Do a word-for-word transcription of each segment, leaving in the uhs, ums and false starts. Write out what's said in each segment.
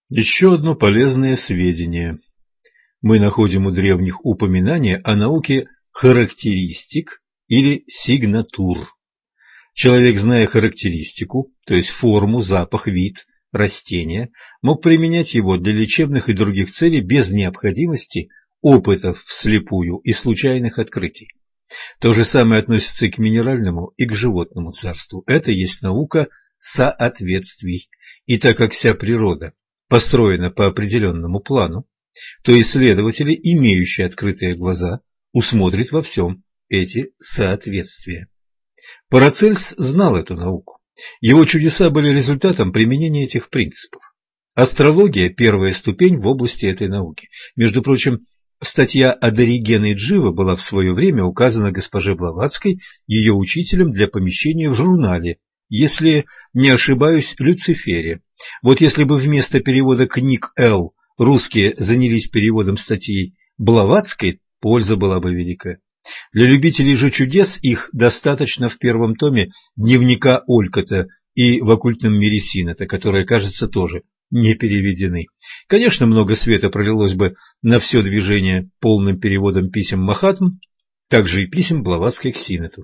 Еще одно полезное сведение. Мы находим у древних упоминания о науке характеристик или сигнатур. Человек, зная характеристику, то есть форму, запах, вид растения, мог применять его для лечебных и других целей без необходимости опытов вслепую и случайных открытий. То же самое относится и к минеральному, и к животному царству. Это есть наука соответствий. И так как вся природа построена по определенному плану, то исследователи, имеющие открытые глаза, усмотрят во всем эти соответствия. Парацельс знал эту науку. Его чудеса были результатом применения этих принципов. Астрология – первая ступень в области этой науки. Между прочим, статья о Доригене Джива была в свое время указана госпоже Блаватской, ее учителем, для помещения в журнале, если не ошибаюсь, Люцифере. Вот если бы вместо перевода книг Л русские занялись переводом статьи Блаватской, польза была бы велика. Для любителей же чудес их достаточно в первом томе дневника Олькота и в оккультном мире Синота, которые, кажется, тоже не переведены. Конечно, много света пролилось бы на все движение полным переводом писем Махатм, также и писем Блаватской к Синоту.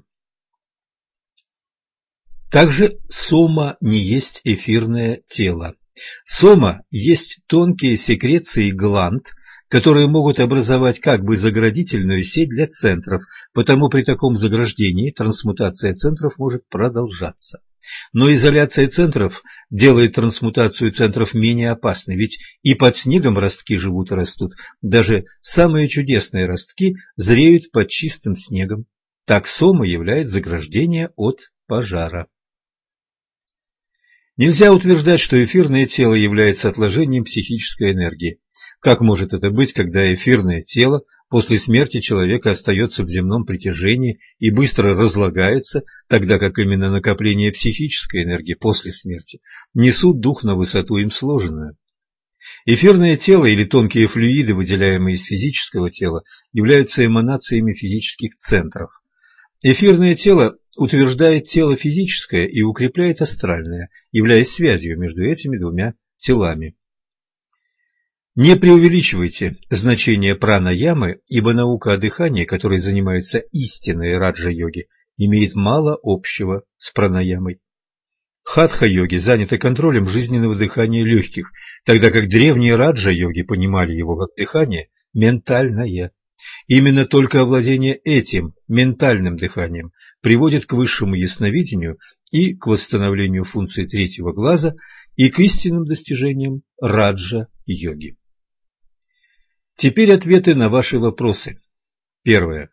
Также сома не есть эфирное тело. Сома есть тонкие секреции гланд, которые могут образовать как бы заградительную сеть для центров, потому при таком заграждении трансмутация центров может продолжаться. Но изоляция центров делает трансмутацию центров менее опасной, ведь и под снегом ростки живут и растут. Даже самые чудесные ростки зреют под чистым снегом. Так сома является заграждение от пожара. Нельзя утверждать, что эфирное тело является отложением психической энергии. Как может это быть, когда эфирное тело после смерти человека остается в земном притяжении и быстро разлагается, тогда как именно накопление психической энергии после смерти несут дух на высоту им сложенную? Эфирное тело или тонкие флюиды, выделяемые из физического тела, являются эманациями физических центров. Эфирное тело утверждает тело физическое и укрепляет астральное, являясь связью между этими двумя телами. Не преувеличивайте значение пранаямы, ибо наука о дыхании, которой занимаются истинные раджа-йоги, имеет мало общего с пранаямой. Хатха-йоги заняты контролем жизненного дыхания легких, тогда как древние раджа-йоги понимали его как дыхание ментальное. Именно только овладение этим ментальным дыханием приводит к высшему ясновидению и к восстановлению функции третьего глаза и к истинным достижениям раджа-йоги. Теперь ответы на ваши вопросы. Первое.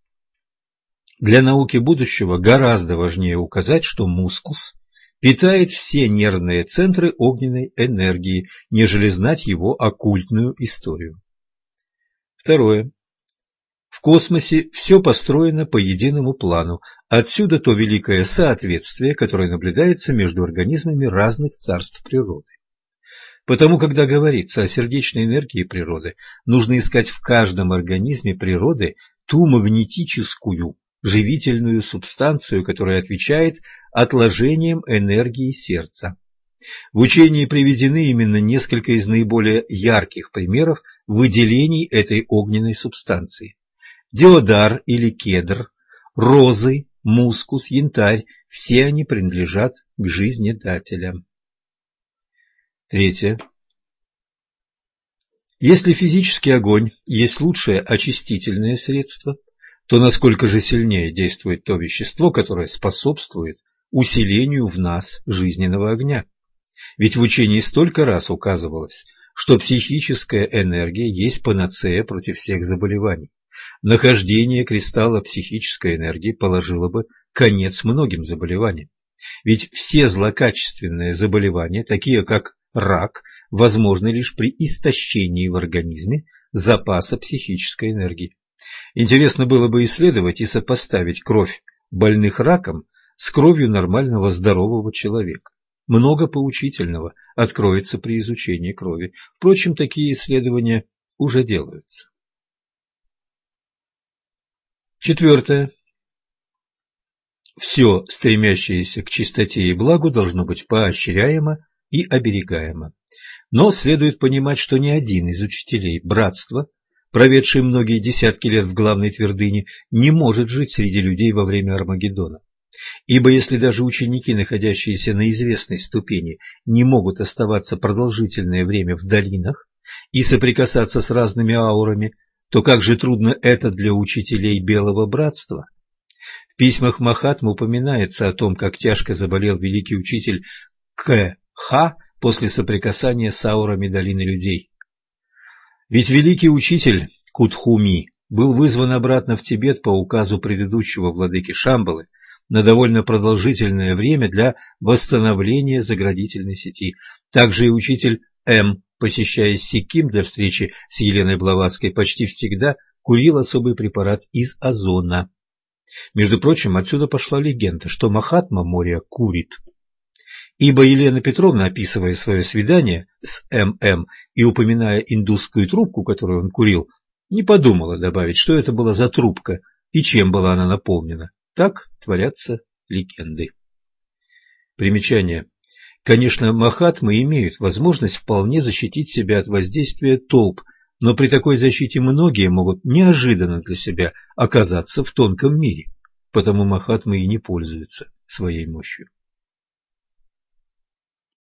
Для науки будущего гораздо важнее указать, что мускус питает все нервные центры огненной энергии, нежели знать его оккультную историю. Второе. В космосе все построено по единому плану, отсюда то великое соответствие, которое наблюдается между организмами разных царств природы. Потому, когда говорится о сердечной энергии природы, нужно искать в каждом организме природы ту магнетическую, живительную субстанцию, которая отвечает отложениям энергии сердца. В учении приведены именно несколько из наиболее ярких примеров выделений этой огненной субстанции. Деодар или кедр, розы, мускус, янтарь – все они принадлежат к жизнедателям. Третье. Если физический огонь есть лучшее очистительное средство, то насколько же сильнее действует то вещество, которое способствует усилению в нас жизненного огня? Ведь в учении столько раз указывалось, что психическая энергия есть панацея против всех заболеваний. Нахождение кристалла психической энергии положило бы конец многим заболеваниям. Ведь все злокачественные заболевания, такие как рак, возможны лишь при истощении в организме запаса психической энергии. Интересно было бы исследовать и сопоставить кровь больных раком с кровью нормального здорового человека. Много поучительного откроется при изучении крови. Впрочем, такие исследования уже делаются. Четвертое. Все, стремящееся к чистоте и благу, должно быть поощряемо и оберегаемо. Но следует понимать, что ни один из учителей братства, проведший многие десятки лет в главной твердыне, не может жить среди людей во время Армагеддона. Ибо если даже ученики, находящиеся на известной ступени, не могут оставаться продолжительное время в долинах и соприкасаться с разными аурами, то как же трудно это для учителей Белого Братства? В письмах Махатмы упоминается о том, как тяжко заболел великий учитель К.Х. после соприкасания с аурами долины людей. Ведь великий учитель Кутхуми был вызван обратно в Тибет по указу предыдущего владыки Шамбалы на довольно продолжительное время для восстановления заградительной сети. Также и учитель М., посещая Сикким для встречи с Еленой Блаватской, почти всегда курил особый препарат из озона. Между прочим, отсюда пошла легенда, что Махатма Мория курит. Ибо Елена Петровна, описывая свое свидание с М.М. и упоминая индусскую трубку, которую он курил, не подумала добавить, что это была за трубка и чем была она наполнена. Так творятся легенды. Примечание. Конечно, махатмы имеют возможность вполне защитить себя от воздействия толп, но при такой защите многие могут неожиданно для себя оказаться в тонком мире, потому махатмы и не пользуются своей мощью.